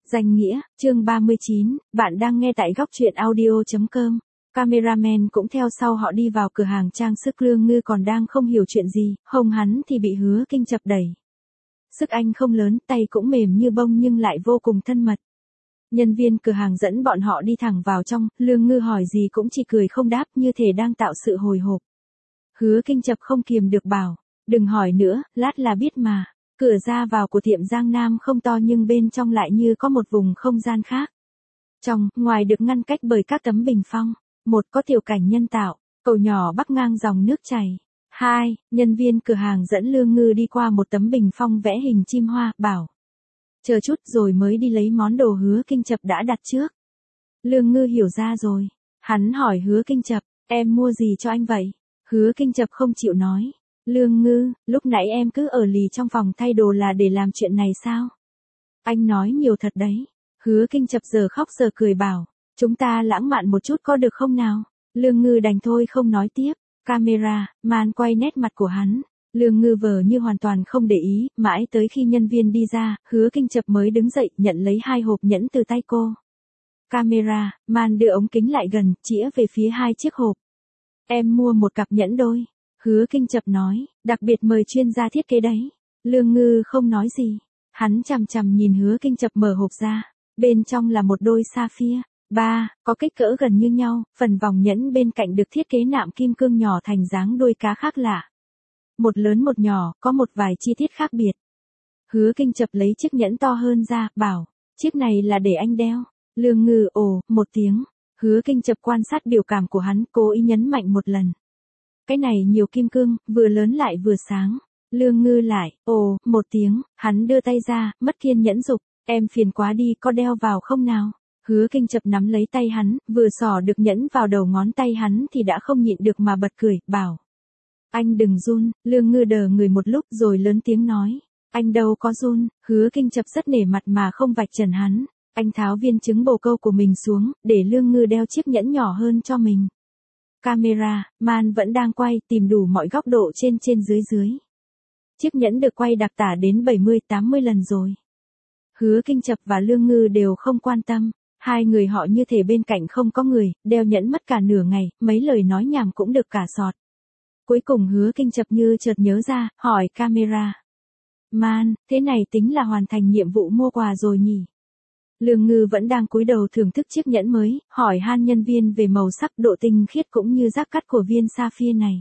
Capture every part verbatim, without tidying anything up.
Danh nghĩa, chương ba mươi chín, bạn đang nghe tại góc truyện audio chấm com. Cameraman cũng theo sau họ đi vào cửa hàng trang sức. Lương Ngư còn đang không hiểu chuyện gì, hông hắn thì bị Hứa Kinh chập đẩy. Sức anh không lớn, tay cũng mềm như bông nhưng lại vô cùng thân mật. Nhân viên cửa hàng dẫn bọn họ đi thẳng vào trong, Lương Ngư hỏi gì cũng chỉ cười không đáp, như thể đang tạo sự hồi hộp. Hứa Kinh chập không kiềm được bảo, đừng hỏi nữa, lát là biết mà. Cửa ra vào của tiệm Giang Nam không to nhưng bên trong lại như có một vùng không gian khác. Trong, ngoài được ngăn cách bởi các tấm bình phong. Một, có tiểu cảnh nhân tạo, cầu nhỏ bắc ngang dòng nước chảy. Hai, nhân viên cửa hàng dẫn Lương Ngư đi qua một tấm bình phong vẽ hình chim hoa, bảo. Chờ chút rồi mới đi lấy món đồ Hứa Kinh chập đã đặt trước. Lương Ngư hiểu ra rồi. Hắn hỏi Hứa Kinh chập, em mua gì cho anh vậy? Hứa Kinh chập không chịu nói. Lương Ngư, lúc nãy em cứ ở lì trong phòng thay đồ là để làm chuyện này sao? Anh nói nhiều thật đấy. Hứa Kinh chập giờ khóc giờ cười bảo, chúng ta lãng mạn một chút có được không nào? Lương Ngư đành thôi không nói tiếp. Camera, man quay nét mặt của hắn. Lương Ngư vờ như hoàn toàn không để ý, mãi tới khi nhân viên đi ra, Hứa Kinh chập mới đứng dậy nhận lấy hai hộp nhẫn từ tay cô. Camera, man đưa ống kính lại gần, chĩa về phía hai chiếc hộp. Em mua một cặp nhẫn đôi. Hứa Kinh chập nói, đặc biệt mời chuyên gia thiết kế đấy. Lương Ngư không nói gì. Hắn chằm chằm nhìn Hứa Kinh chập mở hộp ra. Bên trong là một đôi sapphire. Ba, có kích cỡ gần như nhau, phần vòng nhẫn bên cạnh được thiết kế nạm kim cương nhỏ thành dáng đuôi cá khác lạ. Một lớn một nhỏ, có một vài chi tiết khác biệt. Hứa Kinh chập lấy chiếc nhẫn to hơn ra, bảo, chiếc này là để anh đeo. Lương Ngư ồ, một tiếng. Hứa Kinh chập quan sát biểu cảm của hắn, cố ý nhấn mạnh một lần. Cái này nhiều kim cương, vừa lớn lại vừa sáng. Lương Ngư lại, ồ, một tiếng, hắn đưa tay ra, mất kiên nhẫn dục, em phiền quá đi, có đeo vào không nào? Hứa Kinh chập nắm lấy tay hắn, vừa xỏ được nhẫn vào đầu ngón tay hắn thì đã không nhịn được mà bật cười, bảo. Anh đừng run. Lương Ngư đờ người một lúc rồi lớn tiếng nói. Anh đâu có run. Hứa Kinh chập rất nể mặt mà không vạch trần hắn. Anh tháo viên trứng bồ câu của mình xuống, để Lương Ngư đeo chiếc nhẫn nhỏ hơn cho mình. Camera, man vẫn đang quay, tìm đủ mọi góc độ trên trên dưới dưới. Chiếc nhẫn được quay đặc tả đến bảy mươi tám mươi lần rồi. Hứa Kinh chập và Lương Ngư đều không quan tâm. Hai người họ như thể bên cạnh không có người, đeo nhẫn mất cả nửa ngày, mấy lời nói nhảm cũng được cả sọt. Cuối cùng Hứa Kinh chập như chợt nhớ ra, hỏi camera. Man, thế này tính là hoàn thành nhiệm vụ mua quà rồi nhỉ? Lương Ngư vẫn đang cúi đầu thưởng thức chiếc nhẫn mới, hỏi han nhân viên về màu sắc, độ tinh khiết cũng như rác cắt của viên sapphire này.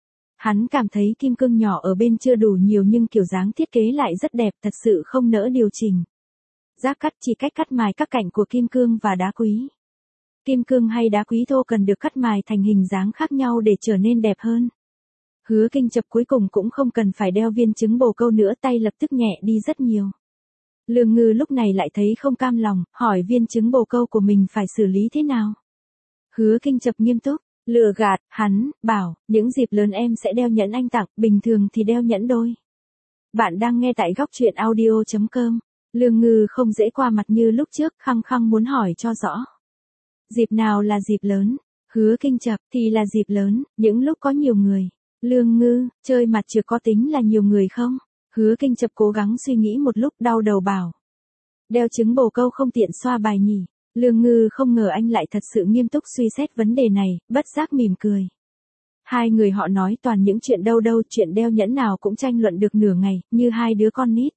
Hắn cảm thấy kim cương nhỏ ở bên chưa đủ nhiều nhưng kiểu dáng thiết kế lại rất đẹp, thật sự không nỡ điều chỉnh. Rác cắt chỉ cách cắt mài các cạnh của kim cương và đá quý. Kim cương hay đá quý thô cần được cắt mài thành hình dáng khác nhau để trở nên đẹp hơn. Hứa Kinh chập cuối cùng cũng không cần phải đeo viên trứng bồ câu nữa, tay lập tức nhẹ đi rất nhiều. Lương Ngư lúc này lại thấy không cam lòng, hỏi viên trứng bồ câu của mình phải xử lý thế nào. Hứa Kinh chập nghiêm túc, lừa gạt, hắn, bảo, những dịp lớn em sẽ đeo nhẫn anh tặng, bình thường thì đeo nhẫn đôi. Bạn đang nghe tại góc truyện audio chấm com. Lương Ngư không dễ qua mặt như lúc trước, khăng khăng muốn hỏi cho rõ. Dịp nào là dịp lớn? Hứa Kinh chập, thì là dịp lớn, những lúc có nhiều người. Lương Ngư, chơi mặt trược có tính là nhiều người không? Hứa Kinh chập cố gắng suy nghĩ một lúc, đau đầu bảo. Đeo trứng bồ câu không tiện xoa bài nhỉ? Lương Ngư không ngờ anh lại thật sự nghiêm túc suy xét vấn đề này, bất giác mỉm cười. Hai người họ nói toàn những chuyện đâu đâu, chuyện đeo nhẫn nào cũng tranh luận được nửa ngày, như hai đứa con nít.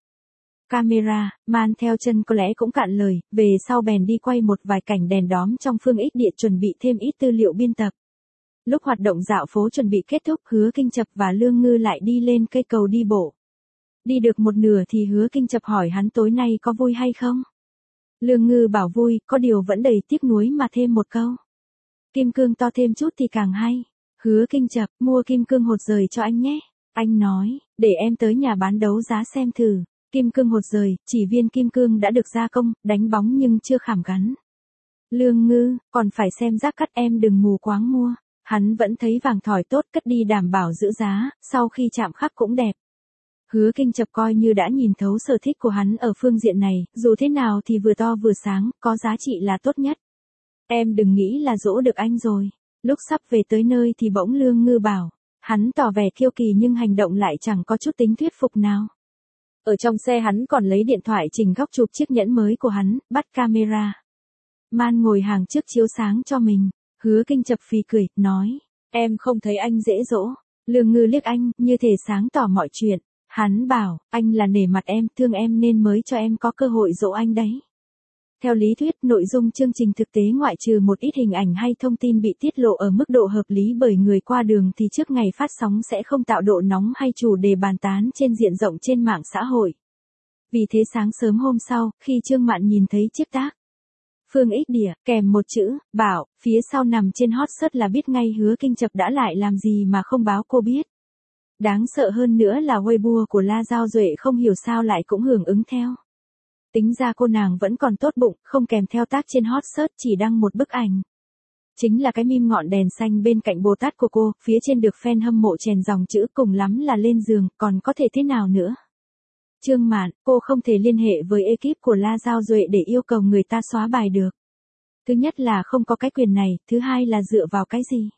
Camera, man theo chân có lẽ cũng cạn lời, về sau bèn đi quay một vài cảnh đèn đóm trong Phương Ích Địa chuẩn bị thêm ít tư liệu biên tập. Lúc hoạt động dạo phố chuẩn bị kết thúc, Hứa Kinh chập và Lương Ngư lại đi lên cây cầu đi bộ. Đi được một nửa thì Hứa Kinh chập hỏi hắn tối nay có vui hay không? Lương Ngư bảo vui, có điều vẫn đầy tiếc nuối mà thêm một câu. Kim cương to thêm chút thì càng hay. Hứa Kinh chập, mua kim cương hột rời cho anh nhé. Anh nói, để em tới nhà bán đấu giá xem thử. Kim cương hột rời, chỉ viên kim cương đã được gia công, đánh bóng nhưng chưa khảm gắn. Lương Ngư, còn phải xem rác cắt, em đừng mù quáng mua. Hắn vẫn thấy vàng thỏi tốt, cất đi đảm bảo giữ giá, sau khi chạm khắc cũng đẹp. Hứa Kinh chập coi như đã nhìn thấu sở thích của hắn ở phương diện này, dù thế nào thì vừa to vừa sáng, có giá trị là tốt nhất. Em đừng nghĩ là dỗ được anh rồi. Lúc sắp về tới nơi thì bỗng Lương Ngư bảo, hắn tỏ vẻ kiêu kỳ nhưng hành động lại chẳng có chút tính thuyết phục nào. Ở trong xe hắn còn lấy điện thoại chỉnh góc chụp chiếc nhẫn mới của hắn, bắt camera. Man ngồi hàng trước chiếu sáng cho mình. Hứa Kinh chập phì cười, nói. Em không thấy anh dễ dỗ. Lương Ngư liếc anh, như thể sáng tỏ mọi chuyện. Hắn bảo, anh là nể mặt em, thương em nên mới cho em có cơ hội dỗ anh đấy. Theo lý thuyết, nội dung chương trình thực tế ngoại trừ một ít hình ảnh hay thông tin bị tiết lộ ở mức độ hợp lý bởi người qua đường thì trước ngày phát sóng sẽ không tạo độ nóng hay chủ đề bàn tán trên diện rộng trên mạng xã hội. Vì thế sáng sớm hôm sau, khi Trương Mạn nhìn thấy chiếc tác Phương X Đỉa, kèm một chữ, bảo, phía sau nằm trên hot search là biết ngay Hứa Kinh chập đã lại làm gì mà không báo cô biết. Đáng sợ hơn nữa là Weibo của La Giao Duệ không hiểu sao lại cũng hưởng ứng theo. Tính ra cô nàng vẫn còn tốt bụng, không kèm theo tác trên hot search chỉ đăng một bức ảnh. Chính là cái meme ngọn đèn xanh bên cạnh Bồ Tát của cô, phía trên được fan hâm mộ chèn dòng chữ cùng lắm là lên giường, còn có thể thế nào nữa. Trương Mạn, cô không thể liên hệ với ekip của La Giao Duệ để yêu cầu người ta xóa bài được. Thứ nhất là không có cái quyền này, thứ hai là dựa vào cái gì.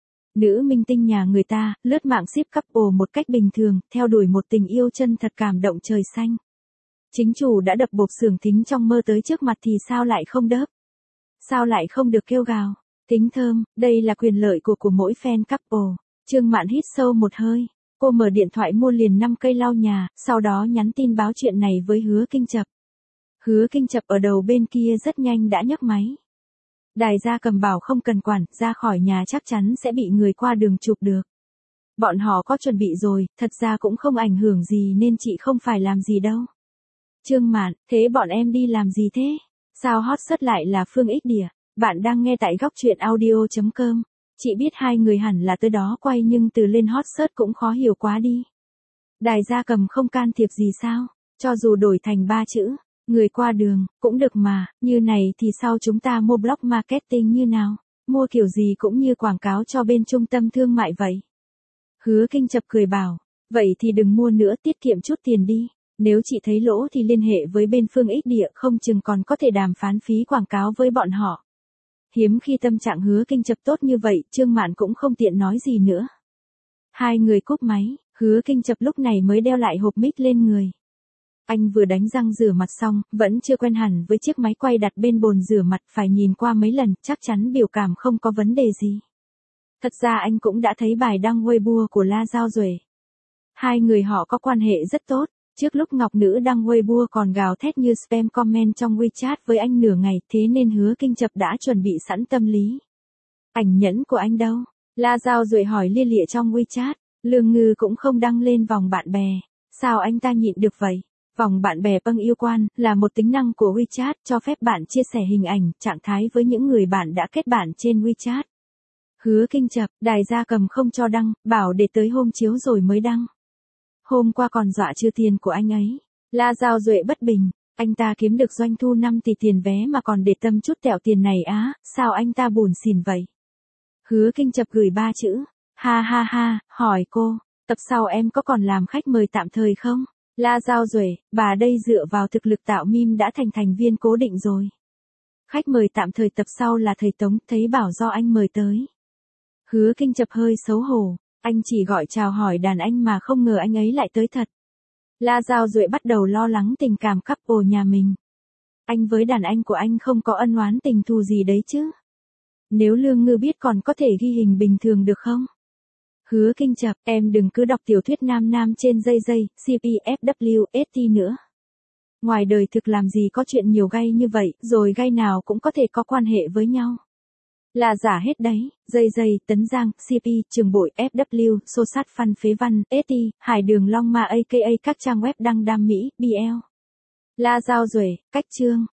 Nữ minh tinh nhà người ta, lướt mạng ship couple một cách bình thường, theo đuổi một tình yêu chân thật cảm động trời xanh. Chính chủ đã đập bộp xưởng thính trong mơ tới trước mặt thì sao lại không đớp? Sao lại không được kêu gào? Thính thơm, đây là quyền lợi của của mỗi fan couple. Trương Mạn hít sâu một hơi. Cô mở điện thoại mua liền năm cây lau nhà, sau đó nhắn tin báo chuyện này với Hứa Kinh chập. Hứa Kinh chập ở đầu bên kia rất nhanh đã nhấc máy. Đài Gia Cầm bảo không cần quản, ra khỏi nhà chắc chắn sẽ bị người qua đường chụp được. Bọn họ có chuẩn bị rồi, thật ra cũng không ảnh hưởng gì nên chị không phải làm gì đâu. Trương Mạn, thế bọn em đi làm gì thế? Sao hot search lại là Phương X Đỉa? Bạn đang nghe tại góc truyện audio chấm com. Chị biết hai người hẳn là tới đó quay nhưng từ lên hot search cũng khó hiểu quá đi. Đài Gia Cầm không can thiệp gì sao? Cho dù đổi thành ba chữ, người qua đường, cũng được mà, như này thì sao chúng ta mua blog marketing như nào? Mua kiểu gì cũng như quảng cáo cho bên trung tâm thương mại vậy. Hứa Kinh chập cười bảo, vậy thì đừng mua nữa, tiết kiệm chút tiền đi. Nếu chị thấy lỗ thì liên hệ với bên Phương X Đỉa, không chừng còn có thể đàm phán phí quảng cáo với bọn họ. Hiếm khi tâm trạng Hứa Kinh chập tốt như vậy, Trương Mạn cũng không tiện nói gì nữa. Hai người cúp máy, Hứa Kinh chập lúc này mới đeo lại hộp mic lên người. Anh vừa đánh răng rửa mặt xong, vẫn chưa quen hẳn với chiếc máy quay đặt bên bồn rửa mặt, phải nhìn qua mấy lần, chắc chắn biểu cảm không có vấn đề gì. Thật ra anh cũng đã thấy bài đăng Weibo của La Giao Duệ. Hai người họ có quan hệ rất tốt. Trước lúc Ngọc Nữ đăng Weibo còn gào thét như spam comment trong WeChat với anh nửa ngày, thế nên Hứa Kinh chập đã chuẩn bị sẵn tâm lý. Ảnh nhẫn của anh đâu? La Giao Duệ hỏi lia lịa trong WeChat. Lương Ngư cũng không đăng lên vòng bạn bè. Sao anh ta nhịn được vậy? Vòng bạn bè Pâng Yêu Quan là một tính năng của WeChat cho phép bạn chia sẻ hình ảnh, trạng thái với những người bạn đã kết bạn trên WeChat. Hứa Kinh chập, Đài Gia Cầm không cho đăng, bảo để tới hôm chiếu rồi mới đăng. Hôm qua còn dọa trừ tiền của anh ấy. La Giao Duệ bất bình, anh ta kiếm được doanh thu năm tỷ tiền vé mà còn để tâm chút tẹo tiền này á, sao anh ta buồn xỉn vậy? Hứa Kinh chập gửi ba chữ, ha ha ha, hỏi cô, tập sau em có còn làm khách mời tạm thời không? La Giao Duệ, bà đây dựa vào thực lực tạo meme đã thành thành viên cố định rồi. Khách mời tạm thời tập sau là thầy Tống, thấy bảo do anh mời tới. Hứa Kinh chập hơi xấu hổ. Anh chỉ gọi chào hỏi đàn anh mà không ngờ anh ấy lại tới thật. La Giao Duệ bắt đầu lo lắng tình cảm couple nhà mình. Anh với đàn anh của anh không có ân oán tình thù gì đấy chứ. Nếu Lương Ngư biết còn có thể ghi hình bình thường được không? Hứa Kinh chập, em đừng cứ đọc tiểu thuyết nam nam trên dây dây, xê pê ép vê ét tê nữa. Ngoài đời thực làm gì có chuyện nhiều gay như vậy, rồi gay nào cũng có thể có quan hệ với nhau. Là giả hết đấy, dây dây, Tấn Giang, xê pê, Trường Bội, ép vê kép, Xô Sát Phăn Phế Văn, ét tê, Hải Đường Long Ma a ca a các trang web đăng đam mỹ, bê lờ. La Giao Duệ, cách chương.